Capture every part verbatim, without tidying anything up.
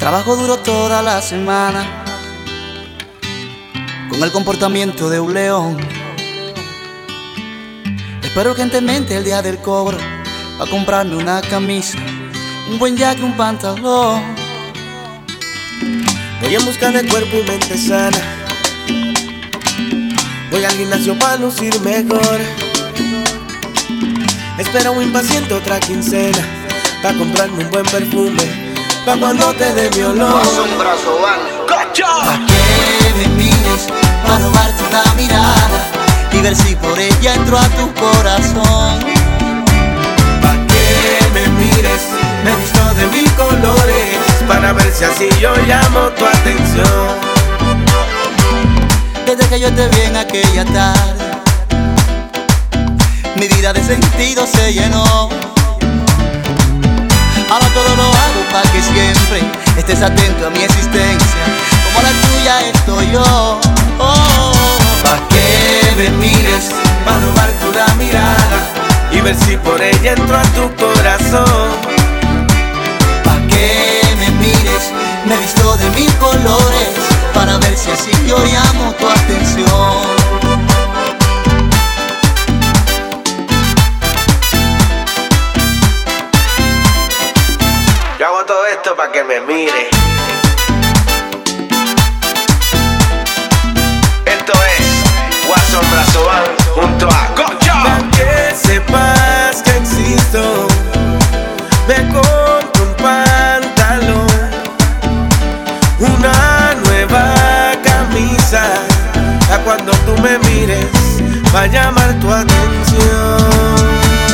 Trabajo duro toda la semana, con el comportamiento de un león. Espero urgentemente el día del cobro, pa' comprarme una camisa, un buen jack y un pantalón. Voy en busca de cuerpo y mente sana, voy al gimnasio pa' lucir mejor. Espero impaciente otra quincena, pa' comprarme un buen perfume, pa' cuando te dé mi olor. Pa' que me mires, pa' robarte una mirada y ver si por ella entro a tu corazón. Pa' que me mires, me he visto de mil colores, para ver si así yo llamo tu atención. Desde que yo te vi en aquella tarde, mi vida de sentido se llenó. Ahora todo lo hago pa' que siempre estés atento a mi existencia, como a la tuya estoy yo. Oh, Pa' que me mires, pa' robarte una mirada y ver si por ella entro a tu corazón. pa' que me mires, me he visto de mil colores, para ver si así yo llamo tu atención. Yo hago todo esto pa' que me mire. Esto es Watson Brazo Band junto a Gocho. Pa' que sepas que existo, me compro un pantalón, una nueva camisa, a cuando tú me mires va a llamar tu atención.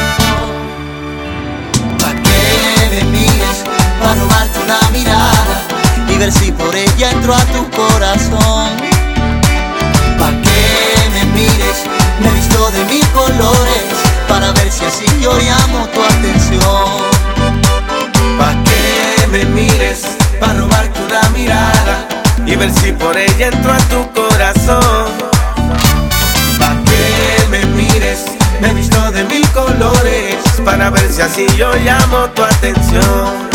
Pa' robarte una mirada y ver si por ella entro a tu corazón. Pa' que me mires, me he visto de mil colores, para ver si así yo llamo tu atención. Pa' que me mires, pa' robarte una mirada y ver si por ella entro a tu corazón. Pa' que me mires, me he visto de mil colores, para ver si así yo llamo tu atención.